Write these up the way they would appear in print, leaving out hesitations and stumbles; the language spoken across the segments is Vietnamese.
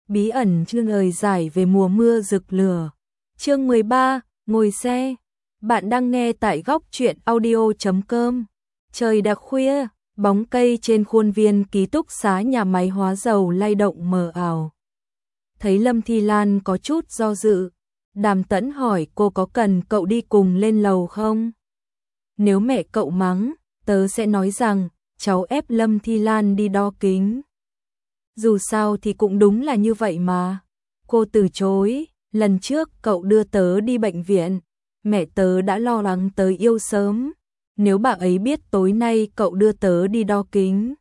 Bí ẩn chương lời giải về mùa mưa rực lửa. Chương 13, ngồi xe. Bạn đang nghe tại góc truyện audio.com. Trời đã khuya, bóng cây trên khuôn viên ký túc xá nhà máy hóa dầu lay động mờ ảo. Thấy Lâm Thi Lan có chút do dự, Đàm Tẫn hỏi cô có cần cậu đi cùng lên lầu không? Nếu mẹ cậu mắng, tớ sẽ nói rằng cháu ép Lâm Thi Lan đi đo kính. Dù sao thì cũng đúng là như vậy mà. Cô từ chối, lần trước cậu đưa tớ đi bệnh viện, mẹ tớ đã lo lắng tớ yêu sớm. Nếu bà ấy biết tối nay cậu đưa tớ đi đo kính,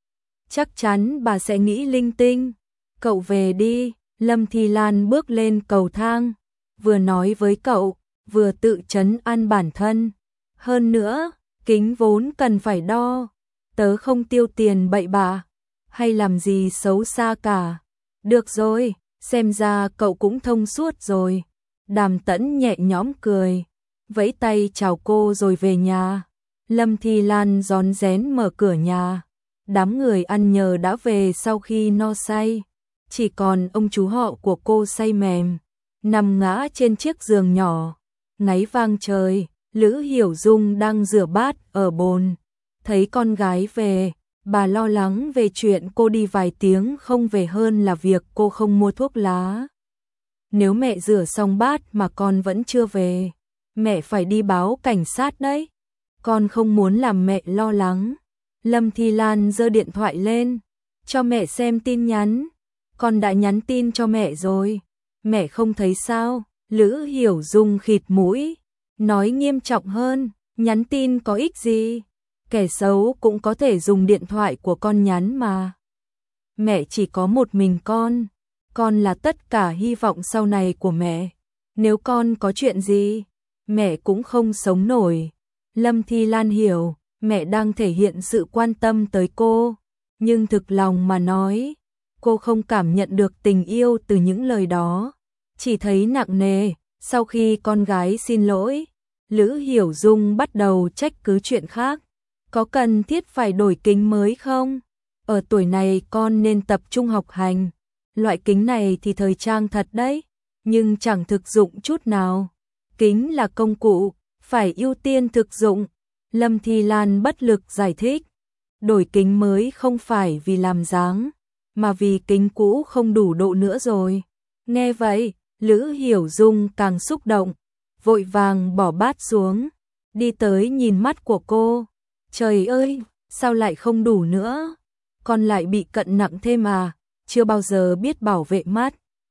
chắc chắn bà sẽ nghĩ linh tinh. Cậu về đi. Lâm Thi Lan bước lên cầu thang, vừa nói với cậu, vừa tự trấn an bản thân. Hơn nữa, kính vốn cần phải đo, tớ không tiêu tiền bậy bạ hay làm gì xấu xa cả. Được rồi, xem ra cậu cũng thông suốt rồi. Đàm Tẫn nhẹ nhõm cười, vẫy tay chào cô rồi về nhà. Lâm Thi Lan rón rén mở cửa nhà. Đám người ăn nhờ đã về sau khi no say. Chỉ còn ông chú họ của cô say mềm, nằm ngã trên chiếc giường nhỏ. Ngáy vang trời, Lữ Hiểu Dung đang rửa bát ở bồn. Thấy con gái về, bà lo lắng về chuyện cô đi vài tiếng không về hơn là việc cô không mua thuốc lá. Nếu mẹ rửa xong bát mà con vẫn chưa về, mẹ phải đi báo cảnh sát đấy. Con không muốn làm mẹ lo lắng. Lâm Thi Lan giơ điện thoại lên, cho mẹ xem tin nhắn. Con đã nhắn tin cho mẹ rồi. Mẹ không thấy sao? Lữ Hiểu Dung khịt mũi, nói nghiêm trọng hơn, nhắn tin có ích gì? Kẻ xấu cũng có thể dùng điện thoại của con nhắn mà. Mẹ chỉ có một mình con là tất cả hy vọng sau này của mẹ. Nếu con có chuyện gì, mẹ cũng không sống nổi. Lâm Thi Lan hiểu, mẹ đang thể hiện sự quan tâm tới cô, nhưng thực lòng mà nói, cô không cảm nhận được tình yêu từ những lời đó, chỉ thấy nặng nề. Sau khi con gái xin lỗi, Lữ Hiểu Dung bắt đầu trách cứ chuyện khác. Có cần thiết phải đổi kính mới không? Ở tuổi này con nên tập trung học hành. Loại kính này thì thời trang thật đấy, nhưng chẳng thực dụng chút nào. Kính là công cụ, phải ưu tiên thực dụng. Lâm Thi Lan bất lực giải thích. Đổi kính mới không phải vì làm dáng, mà vì kính cũ không đủ độ nữa rồi. Nghe vậy, Lữ Hiểu Dung càng xúc động, vội vàng bỏ bát xuống, đi tới nhìn mắt của cô. Trời ơi, sao lại không đủ nữa? Con lại bị cận nặng thêm à? Chưa bao giờ biết bảo vệ mắt.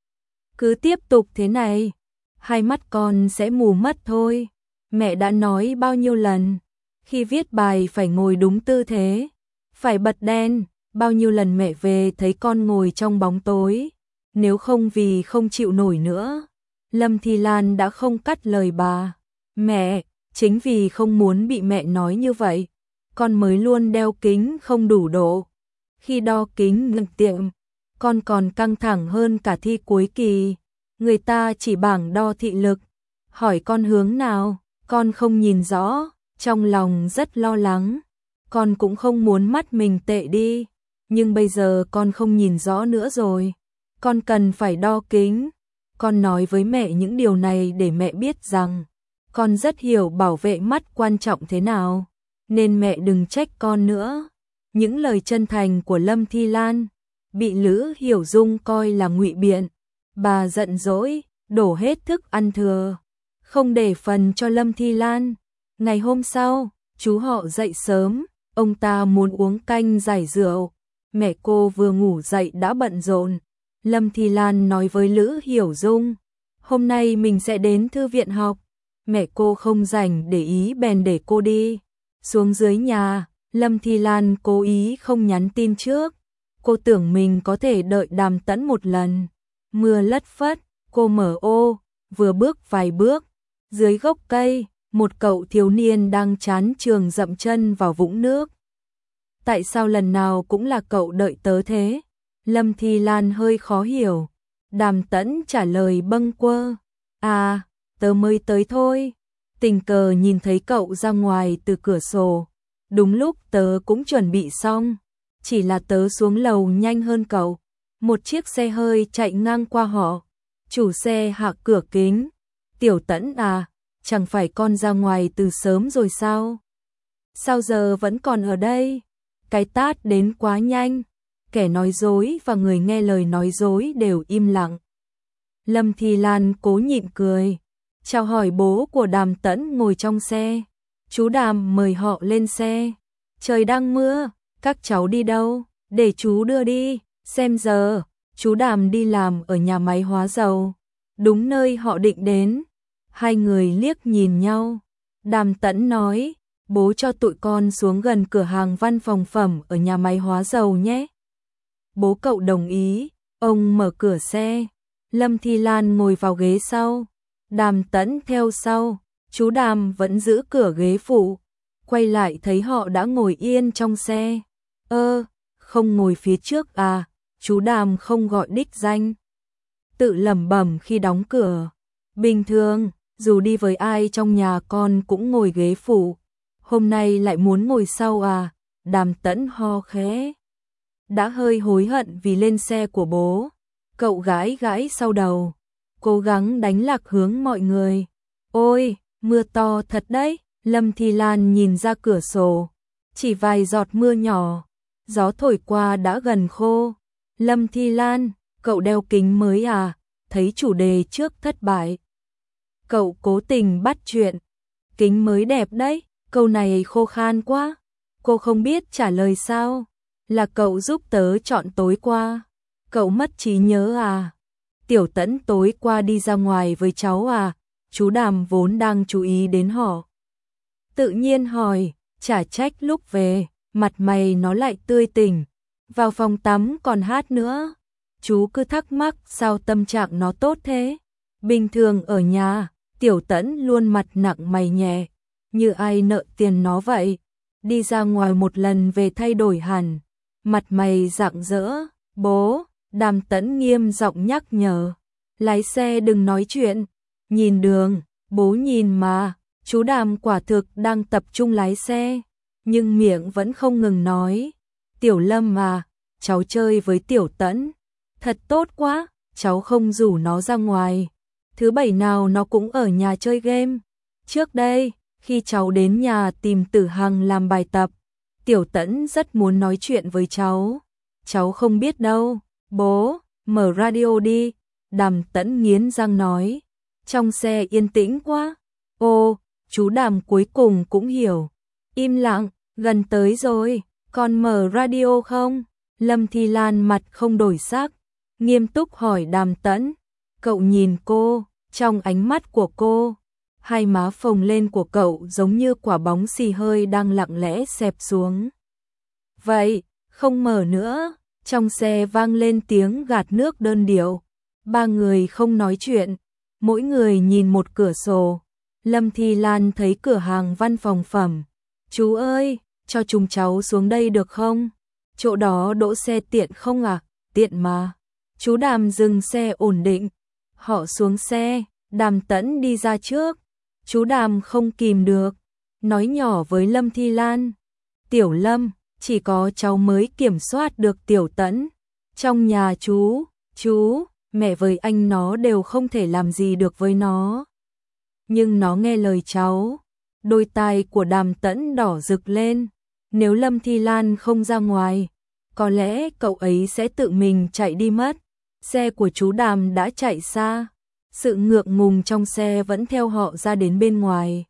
Cứ tiếp tục thế này, hai mắt con sẽ mù mất thôi. Mẹ đã nói bao nhiêu lần, khi viết bài phải ngồi đúng tư thế, phải bật đèn. Bao nhiêu lần mẹ về thấy con ngồi trong bóng tối, nếu không vì không chịu nổi nữa. Lâm Thi Lan đã không cắt lời bà. Mẹ, chính vì không muốn bị mẹ nói như vậy, con mới luôn đeo kính không đủ độ. Khi đo kính ngừng tiệm, con còn căng thẳng hơn cả thi cuối kỳ. Người ta chỉ bảng đo thị lực, hỏi con hướng nào, con không nhìn rõ, trong lòng rất lo lắng. Con cũng không muốn mắt mình tệ đi, nhưng bây giờ con không nhìn rõ nữa rồi. Con cần phải đo kính. Con nói với mẹ những điều này để mẹ biết rằng con rất hiểu bảo vệ mắt quan trọng thế nào, nên mẹ đừng trách con nữa. Những lời chân thành của Lâm Thi Lan bị Lữ Hiểu Dung coi là ngụy biện. Bà giận dỗi, đổ hết thức ăn thừa, không để phần cho Lâm Thi Lan. Ngày hôm sau, chú họ dậy sớm, ông ta muốn uống canh giải rượu. Mẹ cô vừa ngủ dậy đã bận rộn. Lâm Thi Lan nói với Lữ Hiểu Dung, hôm nay mình sẽ đến thư viện học. Mẹ cô không rảnh để ý bèn để cô đi. Xuống dưới nhà, Lâm Thi Lan cố ý không nhắn tin trước. Cô tưởng mình có thể đợi Đàm Tẫn một lần. Mưa lất phất, cô mở ô, vừa bước vài bước. Dưới gốc cây, một cậu thiếu niên đang chán trường dậm chân vào vũng nước. Tại sao lần nào cũng là cậu đợi tớ thế? Lâm Thi Lan hơi khó hiểu. Đàm Tẫn trả lời bâng quơ. À, tớ mới tới thôi. Tình cờ nhìn thấy cậu ra ngoài từ cửa sổ. Đúng lúc tớ cũng chuẩn bị xong. Chỉ là tớ xuống lầu nhanh hơn cậu. một chiếc xe hơi chạy ngang qua họ. Chủ xe hạ cửa kính. Tiểu Tẫn à, chẳng phải con ra ngoài từ sớm rồi sao? Sao giờ vẫn còn ở đây? Cái tát đến quá nhanh. Kẻ nói dối và người nghe lời nói dối đều im lặng. Lâm Thi Lan cố nhịn cười. Chào hỏi bố của Đàm Tẫn ngồi trong xe. Chú Đàm mời họ lên xe. Trời đang mưa, các cháu đi đâu? Để chú đưa đi. Xem giờ, chú Đàm đi làm ở nhà máy hóa dầu. Đúng nơi họ định đến. Hai người liếc nhìn nhau. Đàm Tẫn nói, bố cho tụi con xuống gần cửa hàng văn phòng phẩm ở nhà máy hóa dầu nhé. Bố cậu đồng ý, ông mở cửa xe. Lâm Thi Lan ngồi vào ghế sau. Đàm Tẫn theo sau. Chú Đàm vẫn giữ cửa ghế phụ. Quay lại thấy họ đã ngồi yên trong xe. Không ngồi phía trước à? Chú Đàm không gọi đích danh. Tự lẩm bẩm khi đóng cửa. Bình thường, dù đi với ai trong nhà con cũng ngồi ghế phụ. Hôm nay lại muốn ngồi sau à? Đàm Tẫn ho khẽ. Đã hơi hối hận vì lên xe của bố. Cậu gãi gãi sau đầu. Cố gắng đánh lạc hướng mọi người. Ôi, mưa to thật đấy. Lâm Thi Lan nhìn ra cửa sổ. Chỉ vài giọt mưa nhỏ. Gió thổi qua đã gần khô. Lâm Thi Lan, cậu đeo kính mới à? Thấy chủ đề trước thất bại. Cậu cố tình bắt chuyện. Kính mới đẹp đấy. Câu này khô khan quá. Cô không biết trả lời sao? Là cậu giúp tớ chọn tối qua. Cậu mất trí nhớ à? Tiểu Tẫn tối qua đi ra ngoài với cháu à? Chú Đàm vốn đang chú ý đến họ. Tự nhiên hỏi, chả trách lúc về, mặt mày nó lại tươi tỉnh. Vào phòng tắm còn hát nữa. Chú cứ thắc mắc sao tâm trạng nó tốt thế. Bình thường ở nhà, Tiểu Tẫn luôn mặt nặng mày nhẹ, như ai nợ tiền nó vậy. Đi ra ngoài một lần về thay đổi hẳn, mặt mày rạng rỡ. Bố, Đàm Tẫn nghiêm giọng nhắc nhở. Lái xe đừng nói chuyện, nhìn đường, bố nhìn mà. Chú Đàm quả thực đang tập trung lái xe, nhưng miệng vẫn không ngừng nói. Tiểu Lâm à, cháu chơi với Tiểu Tẫn. Thật tốt quá, cháu không rủ nó ra ngoài. Thứ bảy nào nó cũng ở nhà chơi game. Trước đây, khi cháu đến nhà tìm Tử Hằng làm bài tập, Tiểu Tẫn rất muốn nói chuyện với cháu. Cháu không biết đâu. Bố, mở radio đi. Đàm Tẫn nghiến răng nói. Trong xe yên tĩnh quá. Ô, chú Đàm cuối cùng cũng hiểu. Im lặng, gần tới rồi, còn mở radio không? Lâm Thi Lan mặt không đổi sắc, nghiêm túc hỏi Đàm Tẫn. Cậu nhìn cô, trong ánh mắt của cô, hai má phồng lên của cậu giống như quả bóng xì hơi đang lặng lẽ xẹp xuống. Vậy, không mở nữa. Trong xe vang lên tiếng gạt nước đơn điệu. Ba người không nói chuyện, mỗi người nhìn một cửa sổ. Lâm Thi Lan thấy cửa hàng văn phòng phẩm. Chú ơi, cho chúng cháu xuống đây được không? Chỗ đó đỗ xe tiện không à? Tiện mà. Chú Đàm dừng xe ổn định. Họ xuống xe, Đàm Tẫn đi ra trước. Chú Đàm không kìm được, nói nhỏ với Lâm Thi Lan. Tiểu Lâm, chỉ có cháu mới kiểm soát được Tiểu Tẫn. Trong nhà chú, mẹ với anh nó đều không thể làm gì được với nó. Nhưng nó nghe lời cháu. Đôi tai của Đàm Tẫn đỏ rực lên. Nếu Lâm Thi Lan không ra ngoài, có lẽ cậu ấy sẽ tự mình chạy đi mất. Xe của chú Đàm đã chạy xa. Sự ngượng ngùng trong xe vẫn theo họ ra đến bên ngoài.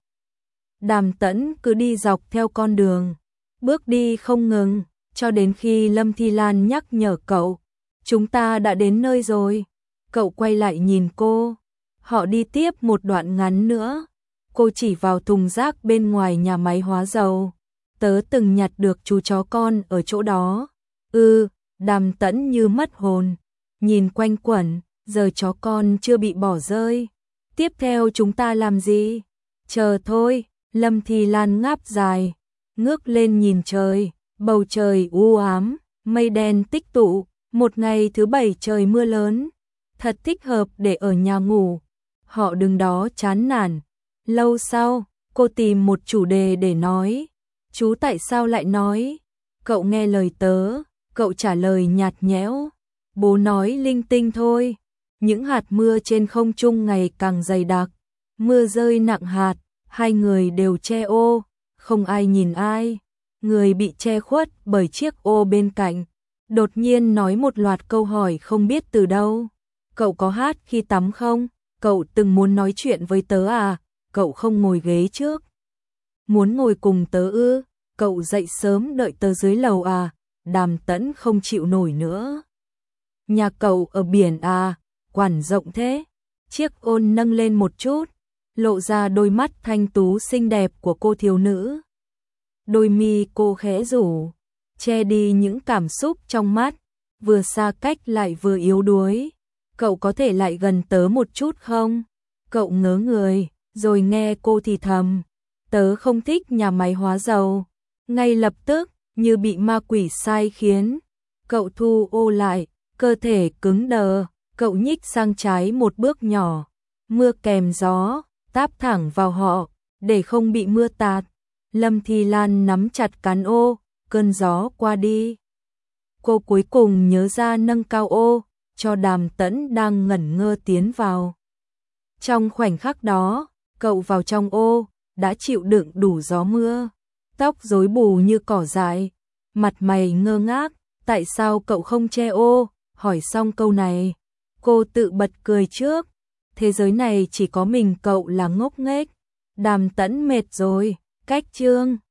Đàm Tẫn cứ đi dọc theo con đường, bước đi không ngừng, cho đến khi Lâm Thi Lan nhắc nhở cậu. Chúng ta đã đến nơi rồi. Cậu quay lại nhìn cô. Họ đi tiếp một đoạn ngắn nữa. Cô chỉ vào thùng rác bên ngoài nhà máy hóa dầu. Tớ từng nhặt được chú chó con ở chỗ đó. Đàm Tẫn như mất hồn. Nhìn quanh quẩn, giờ chó con chưa bị bỏ rơi. Tiếp theo chúng ta làm gì? Chờ thôi. Lâm Thi Lan ngáp dài, ngước lên nhìn trời. Bầu trời u ám, mây đen tích tụ. Một ngày thứ bảy trời mưa lớn. Thật thích hợp để ở nhà ngủ. Họ đứng đó chán nản. Lâu sau, cô tìm một chủ đề để nói. Chú tại sao lại nói? Cậu nghe lời tớ. Cậu trả lời nhạt nhẽo. Bố nói linh tinh thôi. Những hạt mưa trên không trung ngày càng dày đặc. Mưa rơi nặng hạt, hai người đều che ô, không ai nhìn ai. Người bị che khuất bởi chiếc ô bên cạnh đột nhiên nói một loạt câu hỏi không biết từ đâu. Cậu có hát khi tắm không? Cậu từng muốn nói chuyện với tớ à? Cậu không ngồi ghế trước. Muốn ngồi cùng tớ ư? Cậu dậy sớm đợi tớ dưới lầu à? Đàm Tẫn không chịu nổi nữa. Nhà cậu ở biển à? Quản rộng thế. Chiếc ôn nâng lên một chút, lộ ra đôi mắt thanh tú xinh đẹp của cô thiếu nữ. Đôi mi cô khẽ rủ, che đi những cảm xúc trong mắt, vừa xa cách lại vừa yếu đuối. Cậu có thể lại gần tớ một chút không? Cậu ngớ người, rồi nghe cô thì thầm. Tớ không thích nhà máy hóa dầu. Ngay lập tức, như bị ma quỷ sai khiến. Cậu thu ô lại, cơ thể cứng đờ. Cậu nhích sang trái một bước nhỏ. Mưa kèm gió, táp thẳng vào họ, để không bị mưa tạt. Lâm Thi Lan nắm chặt cán ô, cơn gió qua đi. Cô cuối cùng nhớ ra nâng cao ô, cho Đàm Tẫn đang ngẩn ngơ tiến vào. Trong khoảnh khắc đó, cậu vào trong ô, đã chịu đựng đủ gió mưa. Tóc rối bù như cỏ dại, mặt mày ngơ ngác, tại sao cậu không che ô? Hỏi xong câu này, cô tự bật cười trước. Thế giới này chỉ có mình cậu là ngốc nghếch. Đàm Tẫn mệt rồi, cách chương.